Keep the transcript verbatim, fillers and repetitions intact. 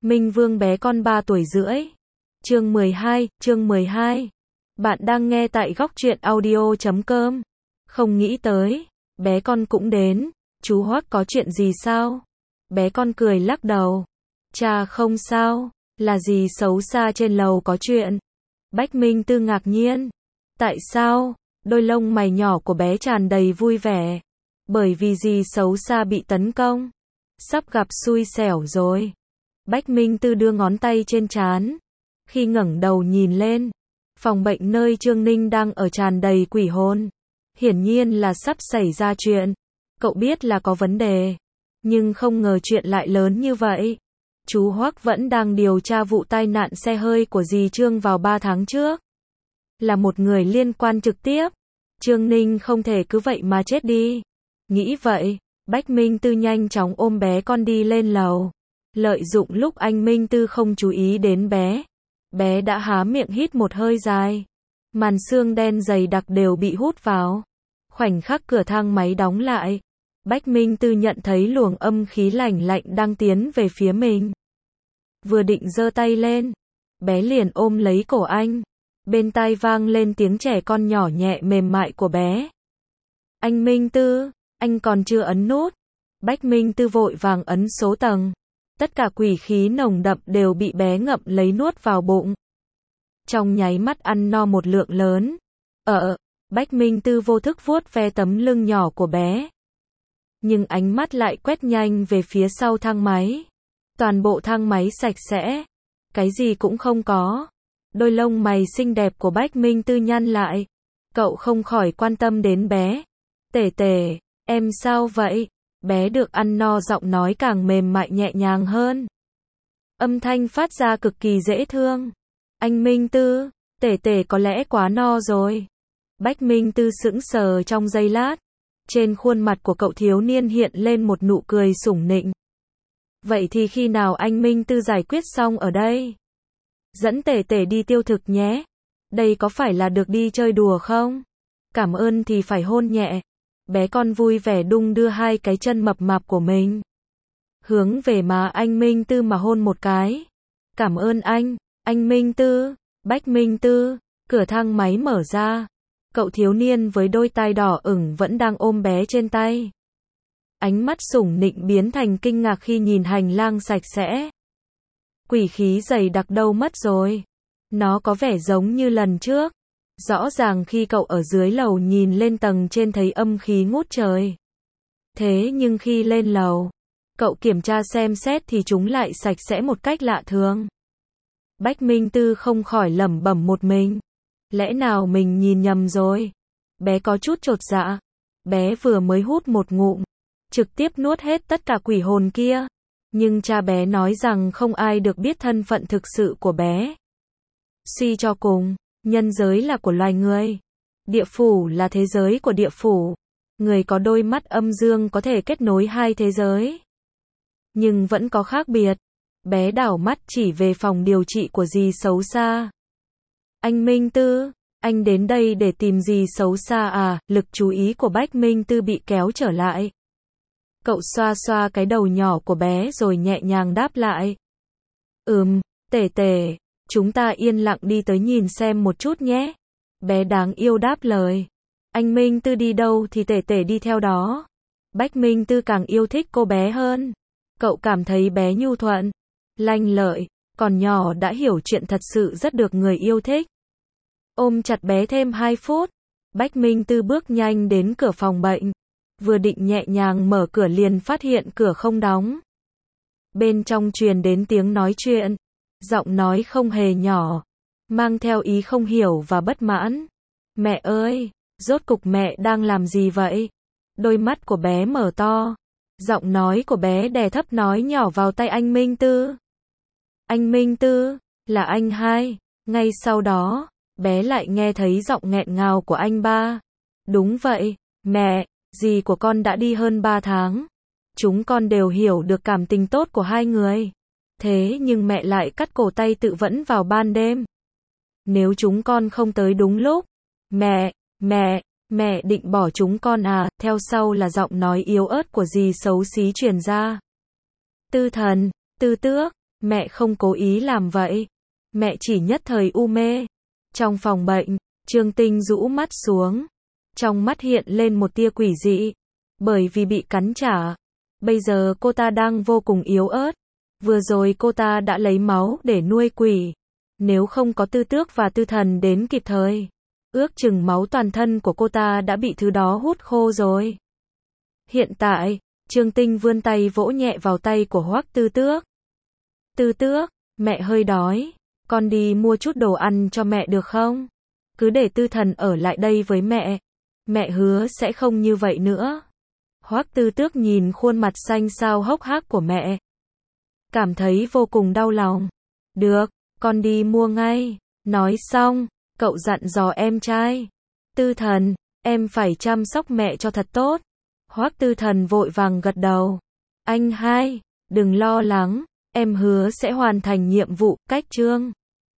Minh Vương bé con ba tuổi rưỡi. Chương mười hai, chương mười hai. Bạn đang nghe tại góc truyện audio chấm com. Không nghĩ tới, bé con cũng đến. Chú Hoắc có chuyện gì sao? Bé con cười lắc đầu. Cha không sao, là gì xấu xa trên lầu có chuyện. Bách Minh Tư ngạc nhiên. Tại sao? Đôi lông mày nhỏ của bé tràn đầy vui vẻ. Bởi vì gì xấu xa bị tấn công. Sắp gặp xui xẻo rồi. Bách Minh Tư đưa ngón tay trên trán. Khi ngẩng đầu nhìn lên, phòng bệnh nơi Trương Ninh đang ở tràn đầy quỷ hồn. Hiển nhiên là sắp xảy ra chuyện. Cậu biết là có vấn đề, nhưng không ngờ chuyện lại lớn như vậy. Chú Hoắc vẫn đang điều tra vụ tai nạn xe hơi của dì Trương vào ba tháng trước. Là một người liên quan trực tiếp. Trương Ninh không thể cứ vậy mà chết đi. Nghĩ vậy, Bách Minh Tư nhanh chóng ôm bé con đi lên lầu. Lợi dụng lúc anh Minh Tư không chú ý đến bé, bé đã há miệng hít một hơi dài. Màn sương đen dày đặc đều bị hút vào. Khoảnh khắc cửa thang máy đóng lại, Bách Minh Tư nhận thấy luồng âm khí lạnh lạnh đang tiến về phía mình. Vừa định giơ tay lên, bé liền ôm lấy cổ anh. Bên tai vang lên tiếng trẻ con nhỏ nhẹ mềm mại của bé. Anh Minh Tư, anh còn chưa ấn nút. Bách Minh Tư vội vàng ấn số tầng. Tất cả quỷ khí nồng đậm đều bị bé ngậm lấy nuốt vào bụng. Trong nháy mắt ăn no một lượng lớn. Ờ, Bách Minh Tư vô thức vuốt ve tấm lưng nhỏ của bé. Nhưng ánh mắt lại quét nhanh về phía sau thang máy. Toàn bộ thang máy sạch sẽ. Cái gì cũng không có. Đôi lông mày xinh đẹp của Bách Minh Tư nhăn lại. Cậu không khỏi quan tâm đến bé. Tể tể, em sao vậy? Bé được ăn no giọng nói càng mềm mại nhẹ nhàng hơn. Âm thanh phát ra cực kỳ dễ thương. Anh Minh Tư, tể tể có lẽ quá no rồi. Bách Minh Tư sững sờ trong giây lát. Trên khuôn mặt của cậu thiếu niên hiện lên một nụ cười sủng nịnh. Vậy thì khi nào anh Minh Tư giải quyết xong ở đây? Dẫn tể tể đi tiêu thực nhé. Đây có phải là được đi chơi đùa không? Cảm ơn thì phải hôn nhẹ. Bé con vui vẻ đung đưa hai cái chân mập mạp của mình. Hướng về má anh Minh Tư mà hôn một cái. Cảm ơn anh, anh Minh Tư. Bách Minh Tư, cửa thang máy mở ra. Cậu thiếu niên với đôi tai đỏ ửng vẫn đang ôm bé trên tay. Ánh mắt sủng nịnh biến thành kinh ngạc khi nhìn hành lang sạch sẽ. Quỷ khí dày đặc đâu mất rồi. Nó có vẻ giống như lần trước. Rõ ràng khi cậu ở dưới lầu nhìn lên tầng trên thấy âm khí ngút trời. Thế nhưng khi lên lầu, cậu kiểm tra xem xét thì chúng lại sạch sẽ một cách lạ thường. Bách Minh Tư không khỏi lẩm bẩm một mình. Lẽ nào mình nhìn nhầm rồi? Bé có chút chột dạ. Bé vừa mới hút một ngụm, trực tiếp nuốt hết tất cả quỷ hồn kia. Nhưng cha bé nói rằng không ai được biết thân phận thực sự của bé. Suy cho cùng, nhân giới là của loài người. Địa phủ là thế giới của địa phủ. Người có đôi mắt âm dương có thể kết nối hai thế giới. Nhưng vẫn có khác biệt. Bé đảo mắt chỉ về phòng điều trị của dì xấu xa. Anh Minh Tư, anh đến đây để tìm dì xấu xa à? Lực chú ý của Bách Minh Tư bị kéo trở lại. Cậu xoa xoa cái đầu nhỏ của bé rồi nhẹ nhàng đáp lại. Ừm, tể tể, chúng ta yên lặng đi tới nhìn xem một chút nhé. Bé đáng yêu đáp lời. Anh Minh Tư đi đâu thì tể tể đi theo đó. Bách Minh Tư càng yêu thích cô bé hơn. Cậu cảm thấy bé nhu thuận, lanh lợi, còn nhỏ đã hiểu chuyện thật sự rất được người yêu thích. Ôm chặt bé thêm hai phút, Bách Minh Tư bước nhanh đến cửa phòng bệnh. Vừa định nhẹ nhàng mở cửa liền phát hiện cửa không đóng. Bên trong truyền đến tiếng nói chuyện, giọng nói không hề nhỏ, mang theo ý không hiểu và bất mãn. Mẹ ơi, rốt cục mẹ đang làm gì vậy? Đôi mắt của bé mở to, giọng nói của bé đè thấp nói nhỏ vào tai anh Minh Tư. Anh Minh Tư, là anh hai. Ngay sau đó, bé lại nghe thấy giọng nghẹn ngào của anh ba. Đúng vậy, mẹ. Dì của con đã đi hơn ba tháng. Chúng con đều hiểu được cảm tình tốt của hai người. Thế nhưng mẹ lại cắt cổ tay tự vẫn vào ban đêm. Nếu chúng con không tới đúng lúc. Mẹ, mẹ, mẹ định bỏ chúng con à? Theo sau là giọng nói yếu ớt của dì xấu xí truyền ra. Tư thần, Tư Tước, Mẹ không cố ý làm vậy. Mẹ chỉ nhất thời u mê. Trong phòng bệnh, Trương Tinh rũ mắt xuống. Trong mắt hiện lên một tia quỷ dị. Bởi vì bị cắn trả. Bây giờ cô ta đang vô cùng yếu ớt. Vừa rồi cô ta đã lấy máu để nuôi quỷ. Nếu không có Tư Tước và Tư Thần đến kịp thời, ước chừng máu toàn thân của cô ta đã bị thứ đó hút khô rồi. Hiện tại, Trương Tinh vươn tay vỗ nhẹ vào tay của Hoắc Tư Tước. Tư Tước, mẹ hơi đói. Con đi mua chút đồ ăn cho mẹ được không? Cứ để Tư Thần ở lại đây với mẹ. Mẹ hứa sẽ không như vậy nữa. Hoắc Tư Tước nhìn khuôn mặt xanh xao hốc hác của mẹ. Cảm thấy vô cùng đau lòng. Được, con đi mua ngay. Nói xong, cậu dặn dò em trai. Tư Thần, em phải chăm sóc mẹ cho thật tốt. Hoắc Tư Thần vội vàng gật đầu. Anh hai, đừng lo lắng, em hứa sẽ hoàn thành nhiệm vụ, cách Trương